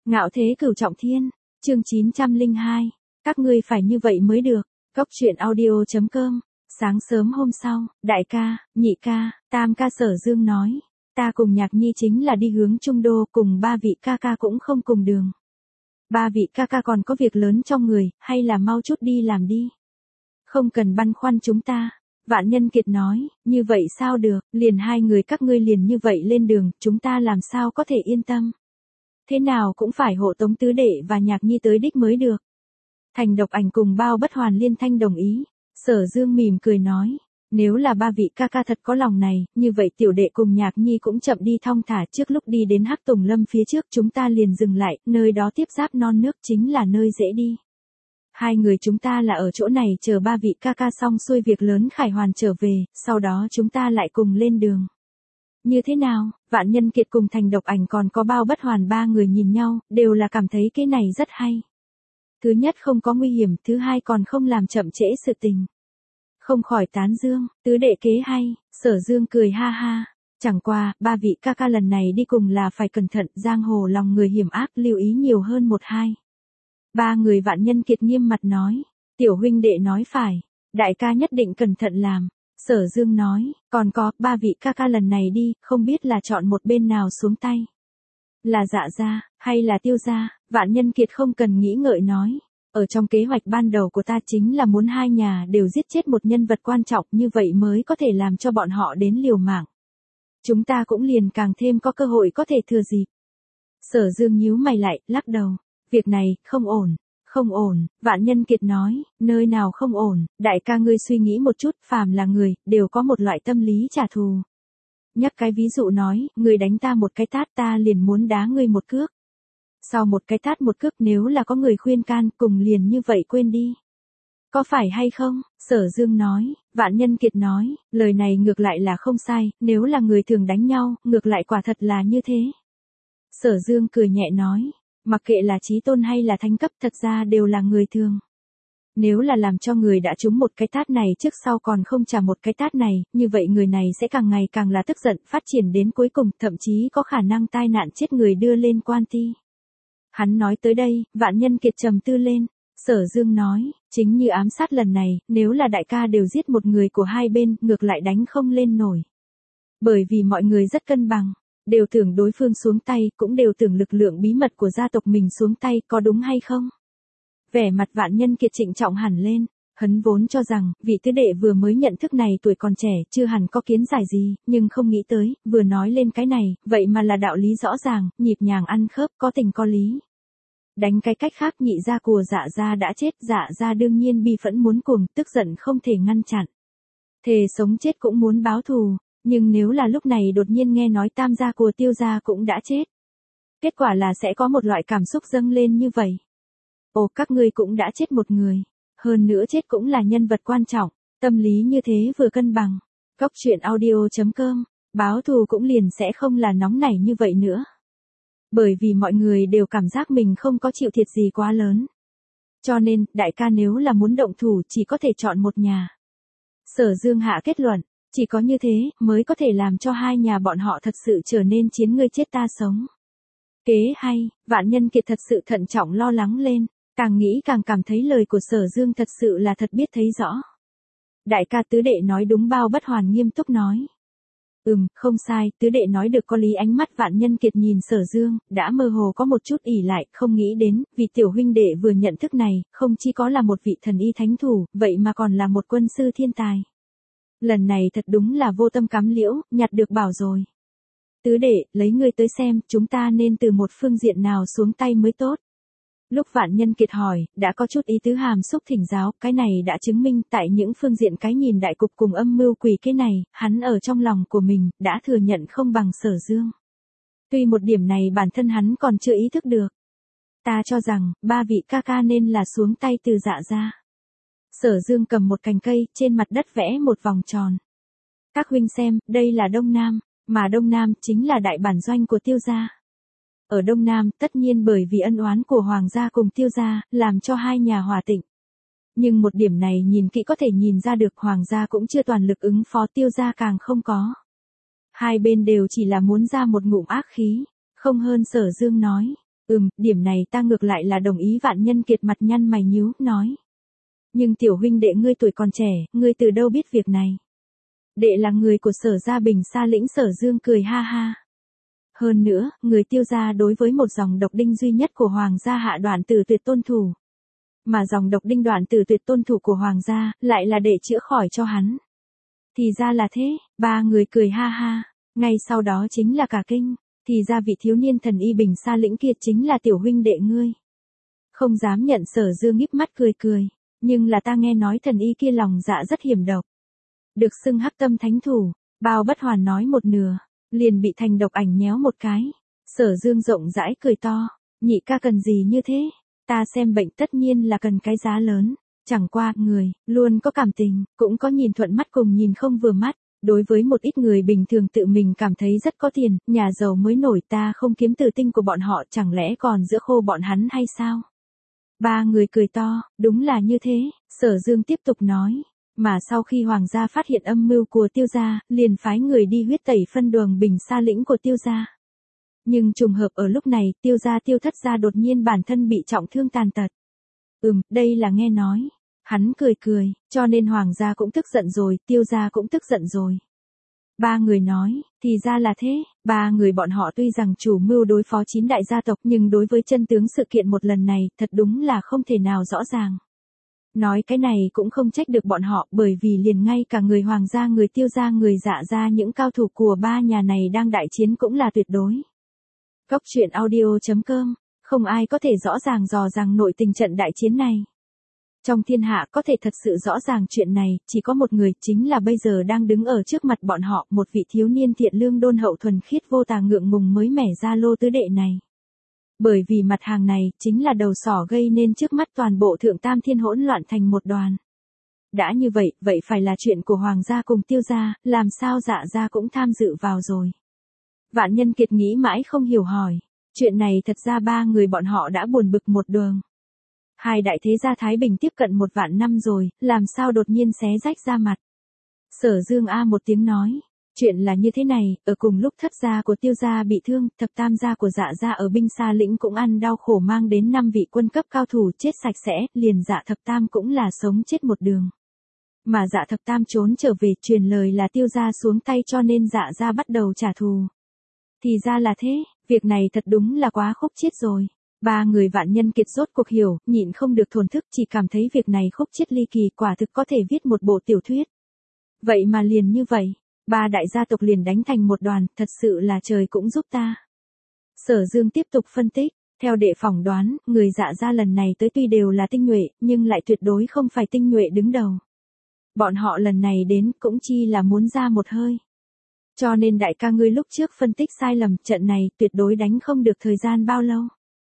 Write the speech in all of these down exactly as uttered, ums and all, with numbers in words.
Ngạo thế cửu trọng thiên, chương chín trăm lẻ hai, các ngươi phải như vậy mới được. Cốc truyện audio chấm com. Sáng sớm hôm sau, đại ca, nhị ca, tam ca Sở Dương nói, ta cùng Nhạc Nhi chính là đi hướng Trung Đô, cùng ba vị ca ca cũng không cùng đường. Ba vị ca ca còn có việc lớn trong người, hay là mau chút đi làm đi. Không cần băn khoăn chúng ta. Vạn Nhân Kiệt nói, như vậy sao được, liền hai người các ngươi liền như vậy lên đường, chúng ta làm sao có thể yên tâm. Thế nào cũng phải hộ tống tứ đệ và Nhạc Nhi tới đích mới được. Thành Độc Ảnh cùng Bao Bất Hoàn liên thanh đồng ý. Sở Dương mỉm cười nói, nếu là ba vị ca ca thật có lòng này, như vậy tiểu đệ cùng Nhạc Nhi cũng chậm đi thong thả, trước lúc đi đến Hắc Tùng Lâm phía trước chúng ta liền dừng lại, nơi đó tiếp giáp non nước chính là nơi dễ đi. Hai người chúng ta là ở chỗ này chờ ba vị ca ca xong xuôi việc lớn khải hoàn trở về, sau đó chúng ta lại cùng lên đường. Như thế nào? Vạn Nhân Kiệt cùng Thành Độc Ảnh còn có Bao Bất Hoàn ba người nhìn nhau, đều là cảm thấy cái này rất hay. Thứ nhất không có nguy hiểm, thứ hai còn không làm chậm trễ sự tình. Không khỏi tán dương, tứ đệ kế hay. Sở Dương cười ha ha. Chẳng qua, ba vị ca ca lần này đi cùng là phải cẩn thận, giang hồ lòng người hiểm ác, lưu ý nhiều hơn một hai. Ba người Vạn Nhân Kiệt nghiêm mặt nói, tiểu huynh đệ nói phải, đại ca nhất định cẩn thận làm. Sở Dương nói, còn có, ba vị ca ca lần này đi, không biết là chọn một bên nào xuống tay. Là Dạ gia, hay là Tiêu gia? Vạn Nhân Kiệt không cần nghĩ ngợi nói, ở trong kế hoạch ban đầu của ta chính là muốn hai nhà đều giết chết một nhân vật quan trọng, như vậy mới có thể làm cho bọn họ đến liều mạng. Chúng ta cũng liền càng thêm có cơ hội có thể thừa dịp. Sở Dương nhíu mày lại, lắc đầu, việc này, không ổn. Không ổn, Vạn Nhân Kiệt nói, nơi nào không ổn, đại ca ngươi suy nghĩ một chút, phàm là người, đều có một loại tâm lý trả thù. Nhắc cái ví dụ nói, ngươi đánh ta một cái tát ta liền muốn đá ngươi một cước. Sau một cái tát một cước nếu là có người khuyên can cùng liền như vậy quên đi. Có phải hay không? Sở Dương nói, Vạn Nhân Kiệt nói, lời này ngược lại là không sai, nếu là người thường đánh nhau, ngược lại quả thật là như thế. Sở Dương cười nhẹ nói, mặc kệ là chí tôn hay là thánh cấp thật ra đều là người thường. Nếu là làm cho người đã trúng một cái tát này trước sau còn không trả một cái tát này, như vậy người này sẽ càng ngày càng là tức giận, phát triển đến cuối cùng, thậm chí có khả năng tai nạn chết người đưa lên quan ti. Hắn nói tới đây, Vạn Nhân Kiệt trầm tư lên. Sở Dương nói, chính như ám sát lần này, nếu là đại ca đều giết một người của hai bên, ngược lại đánh không lên nổi. Bởi vì mọi người rất cân bằng. Đều tưởng đối phương xuống tay, cũng đều tưởng lực lượng bí mật của gia tộc mình xuống tay, có đúng hay không? Vẻ mặt Vạn Nhân Kiệt trịnh trọng hẳn lên, hắn vốn cho rằng, vị tứ đệ vừa mới nhận thức này tuổi còn trẻ, chưa hẳn có kiến giải gì, nhưng không nghĩ tới, vừa nói lên cái này, vậy mà là đạo lý rõ ràng, nhịp nhàng ăn khớp, có tình có lý. Đánh cái cách khác, nhị gia của Dạ gia đã chết, Dạ gia đương nhiên bi phẫn muốn cuồng, tức giận không thể ngăn chặn. Thề sống chết cũng muốn báo thù. Nhưng nếu là lúc này đột nhiên nghe nói tam gia của Tiêu gia cũng đã chết. Kết quả là sẽ có một loại cảm xúc dâng lên như vậy. Ồ, các ngươi cũng đã chết một người. Hơn nữa chết cũng là nhân vật quan trọng. Tâm lý như thế vừa cân bằng. Cốc truyện audio chấm com. Báo thù cũng liền sẽ không là nóng nảy như vậy nữa. Bởi vì mọi người đều cảm giác mình không có chịu thiệt gì quá lớn. Cho nên, đại ca nếu là muốn động thủ chỉ có thể chọn một nhà. Sở Dương hạ kết luận. Chỉ có như thế, mới có thể làm cho hai nhà bọn họ thật sự trở nên chiến ngươi chết ta sống. Kế hay, Vạn Nhân Kiệt thật sự thận trọng lo lắng lên, càng nghĩ càng cảm thấy lời của Sở Dương thật sự là thật biết thấy rõ. Đại ca tứ đệ nói đúng. Bao Bất Hoàn nghiêm túc nói. Ừm, không sai, tứ đệ nói được có lý. Ánh mắt Vạn Nhân Kiệt nhìn Sở Dương, đã mơ hồ có một chút ỉ lại, không nghĩ đến, vì tiểu huynh đệ vừa nhận thức này, không chỉ có là một vị thần y thánh thủ, vậy mà còn là một quân sư thiên tài. Lần này thật đúng là vô tâm cắm liễu, nhặt được bảo rồi. Tứ đệ, lấy ngươi tới xem, chúng ta nên từ một phương diện nào xuống tay mới tốt. Lúc Vạn Nhân Kiệt hỏi, đã có chút ý tứ hàm xúc thỉnh giáo, cái này đã chứng minh tại những phương diện cái nhìn đại cục cùng âm mưu quỷ cái này, hắn ở trong lòng của mình, đã thừa nhận không bằng Sở Dương. Tuy một điểm này bản thân hắn còn chưa ý thức được. Ta cho rằng, ba vị ca ca nên là xuống tay từ Dạ gia. Sở Dương cầm một cành cây, trên mặt đất vẽ một vòng tròn. Các huynh xem, đây là Đông Nam, mà Đông Nam chính là đại bản doanh của Tiêu gia. Ở Đông Nam, tất nhiên bởi vì ân oán của Hoàng gia cùng Tiêu gia, làm cho hai nhà hòa tịnh. Nhưng một điểm này nhìn kỹ có thể nhìn ra được Hoàng gia cũng chưa toàn lực ứng phó, Tiêu gia càng không có. Hai bên đều chỉ là muốn ra một ngụm ác khí, không hơn. Sở Dương nói. Ừm, điểm này ta ngược lại là đồng ý. Vạn Nhân Kiệt mặt nhăn mày nhíu, nói. Nhưng tiểu huynh đệ ngươi tuổi còn trẻ, ngươi từ đâu biết việc này? Đệ là người của Sở gia Bình Sa Lĩnh. Sở Dương cười ha ha. Hơn nữa, người Tiêu gia đối với một dòng độc đinh duy nhất của Hoàng gia Hạ Đoạn Tử Tuyệt tôn thủ. Mà dòng độc đinh Đoạn Tử Tuyệt tôn thủ của Hoàng gia, lại là để chữa khỏi cho hắn. Thì ra là thế, ba người cười ha ha. Ngay sau đó chính là cả kinh. Thì ra vị thiếu niên thần y Bình Sa Lĩnh kia chính là tiểu huynh đệ ngươi. Không dám nhận. Sở Dương híp mắt cười cười. Nhưng là ta nghe nói thần y kia lòng dạ rất hiểm độc. Được xưng Hắc Tâm Thánh Thủ. Bao Bất Hoàn nói một nửa, liền bị Thành Độc Ảnh nhéo một cái. Sở Dương rộng rãi cười to. Nhị ca cần gì như thế? Ta xem bệnh tất nhiên là cần cái giá lớn. Chẳng qua, người, luôn có cảm tình, cũng có nhìn thuận mắt cùng nhìn không vừa mắt. Đối với một ít người bình thường tự mình cảm thấy rất có tiền, nhà giàu mới nổi, ta không kiếm từ tinh của bọn họ, chẳng lẽ còn giữa khô bọn hắn hay sao? Ba người cười to, đúng là như thế. Sở Dương tiếp tục nói. Mà sau khi Hoàng gia phát hiện âm mưu của Tiêu gia, liền phái người đi huyết tẩy phân đường Bình Sa Lĩnh của Tiêu gia. Nhưng trùng hợp ở lúc này, Tiêu gia Tiêu thất gia đột nhiên bản thân bị trọng thương tàn tật. Ừm, đây là nghe nói. Hắn cười cười, cho nên Hoàng gia cũng tức giận rồi, Tiêu gia cũng tức giận rồi. Ba người nói, thì ra là thế. Ba người bọn họ tuy rằng chủ mưu đối phó chín đại gia tộc, nhưng đối với chân tướng sự kiện một lần này, thật đúng là không thể nào rõ ràng. Nói cái này cũng không trách được bọn họ, bởi vì liền ngay cả người Hoàng gia, người Tiêu gia, người Dạ gia, những cao thủ của ba nhà này đang đại chiến cũng là tuyệt đối. Góc truyện audio chấm com, không ai có thể rõ ràng dò rằng nội tình trận đại chiến này. Trong thiên hạ có thể thật sự rõ ràng chuyện này, chỉ có một người, chính là bây giờ đang đứng ở trước mặt bọn họ, một vị thiếu niên thiện lương đôn hậu thuần khiết vô tà ngượng ngùng mới mẻ ra lô tứ đệ này. Bởi vì mặt hàng này, chính là đầu sỏ gây nên trước mắt toàn bộ thượng tam thiên hỗn loạn thành một đoàn. Đã như vậy, vậy phải là chuyện của Hoàng gia cùng Tiêu gia, làm sao Dạ gia cũng tham dự vào rồi. Vạn Nhân Kiệt nghĩ mãi không hiểu hỏi. Chuyện này thật ra ba người bọn họ đã buồn bực một đường. Hai đại thế gia Thái Bình tiếp cận một vạn năm rồi, làm sao đột nhiên xé rách ra mặt. Sở Dương a một tiếng nói. Chuyện là như thế này, ở cùng lúc thất gia của Tiêu gia bị thương, thập tam gia của Dạ gia ở Binh Sa Lĩnh cũng ăn đau khổ, mang đến năm vị quân cấp cao thủ chết sạch sẽ, liền Dạ thập tam cũng là sống chết một đường. Mà Dạ thập tam trốn trở về, truyền lời là Tiêu gia xuống tay, cho nên Dạ gia bắt đầu trả thù. Thì ra là thế, việc này thật đúng là quá khúc chiết rồi. Ba người Vạn Nhân Kiệt rốt cuộc hiểu, nhịn không được thổn thức, chỉ cảm thấy việc này khúc chiết ly kỳ, quả thực có thể viết một bộ tiểu thuyết. Vậy mà liền như vậy, ba đại gia tộc liền đánh thành một đoàn, thật sự là trời cũng giúp ta. Sở Dương tiếp tục phân tích, theo đệ phỏng đoán, người Dạ gia lần này tới tuy đều là tinh nhuệ, nhưng lại tuyệt đối không phải tinh nhuệ đứng đầu. Bọn họ lần này đến cũng chi là muốn ra một hơi. Cho nên đại ca ngươi lúc trước phân tích sai lầm, trận này tuyệt đối đánh không được thời gian bao lâu.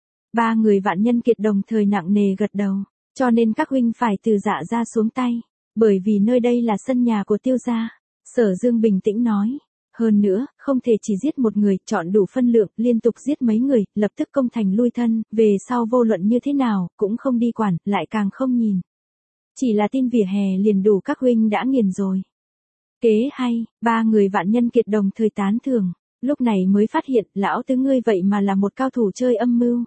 Ba người Vạn Nhân Kiệt đồng thời nặng nề gật đầu, cho nên các huynh phải từ Dạ gia xuống tay, bởi vì nơi đây là sân nhà của Tiêu gia. Sở Dương bình tĩnh nói, hơn nữa, không thể chỉ giết một người, chọn đủ phân lượng, liên tục giết mấy người, lập tức công thành lui thân, về sau vô luận như thế nào, cũng không đi quản, lại càng không nhìn. Chỉ là tin vỉa hè liền đủ các huynh đã nghiền rồi. Kế hay, ba người Vạn Nhân Kiệt đồng thời tán thưởng, lúc này mới phát hiện, lão tứ ngươi vậy mà là một cao thủ chơi âm mưu.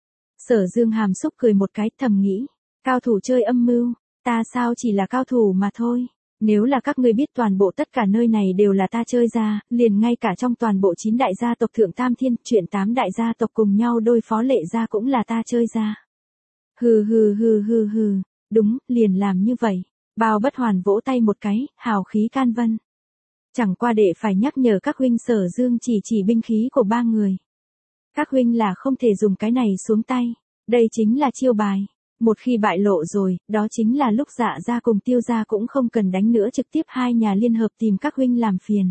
Sở Dương hàm xúc cười một cái, thầm nghĩ, cao thủ chơi âm mưu, ta sao chỉ là cao thủ mà thôi. Nếu là các ngươi biết toàn bộ tất cả nơi này đều là ta chơi ra, liền ngay cả trong toàn bộ chín đại gia tộc thượng tam thiên, chuyện tám đại gia tộc cùng nhau đối phó Lệ gia cũng là ta chơi ra. Hừ hừ hừ hừ hừ, đúng, liền làm như vậy. Bao Bất Hoàn vỗ tay một cái, hào khí can vân. Chẳng qua đệ phải nhắc nhở các huynh. Sở Dương chỉ chỉ binh khí của ba người. Các huynh là không thể dùng cái này xuống tay, đây chính là chiêu bài. Một khi bại lộ rồi, đó chính là lúc Dạ gia cùng Tiêu gia cũng không cần đánh nữa, trực tiếp hai nhà liên hợp tìm các huynh làm phiền.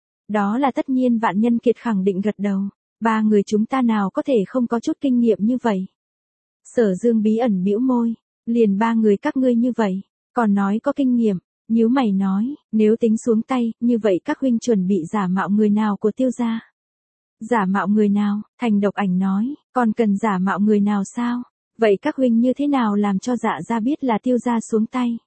Đó là tất nhiên. Vạn Nhân Kiệt khẳng định gật đầu. Ba người chúng ta nào có thể không có chút kinh nghiệm như vậy. Sở Dương bí ẩn bĩu môi, liền ba người các ngươi như vậy, còn nói có kinh nghiệm, nhíu mày nói, nếu tính xuống tay, như vậy các huynh chuẩn bị giả mạo người nào của Tiêu gia? Giả mạo người nào? Thành Độc Ảnh nói, còn cần giả mạo người nào sao? Vậy các huynh như thế nào làm cho Dạ gia biết là Tiêu gia xuống tay?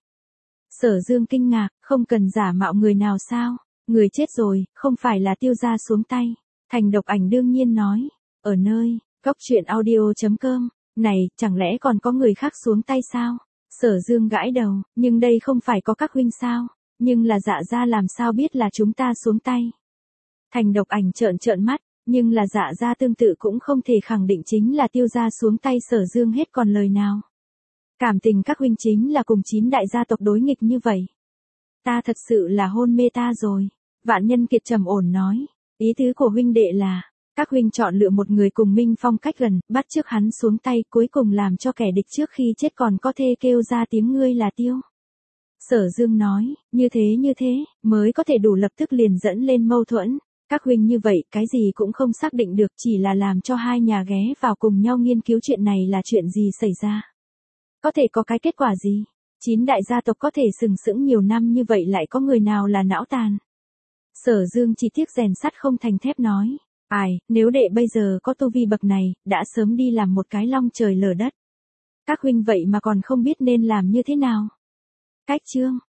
Sở Dương kinh ngạc, không cần giả mạo người nào sao? Người chết rồi, không phải là Tiêu gia xuống tay. Thành Độc Ảnh đương nhiên nói, ở nơi, Cốc truyện audio chấm com. Này, chẳng lẽ còn có người khác xuống tay sao? Sở Dương gãi đầu, nhưng đây không phải có các huynh sao? Nhưng là Dạ gia làm sao biết là chúng ta xuống tay? Thành Độc Ảnh trợn trợn mắt, nhưng là Dạ gia tương tự cũng không thể khẳng định chính là Tiêu gia xuống tay Sở Dương hết còn lời nào. Cảm tình các huynh chính là cùng chín đại gia tộc đối nghịch như vậy. Ta thật sự là hôn mê ta rồi. Vạn Nhân Kiệt trầm ổn nói, ý tứ của huynh đệ là, các huynh chọn lựa một người cùng Minh Phong cách gần, bắt trước hắn xuống tay, cuối cùng làm cho kẻ địch trước khi chết còn có thể kêu ra tiếng ngươi là Tiêu. Sở Dương nói, như thế như thế, mới có thể đủ lập tức liền dẫn lên mâu thuẫn. Các huynh như vậy, cái gì cũng không xác định được, chỉ là làm cho hai nhà ghé vào cùng nhau nghiên cứu chuyện này là chuyện gì xảy ra. Có thể có cái kết quả gì? Chín đại gia tộc có thể sừng sững nhiều năm như vậy lại có người nào là não tàn? Sở Dương chỉ tiếc rèn sắt không thành thép nói. Ai, nếu đệ bây giờ có tu vi bậc này, đã sớm đi làm một cái long trời lở đất. Các huynh vậy mà còn không biết nên làm như thế nào. Cách chương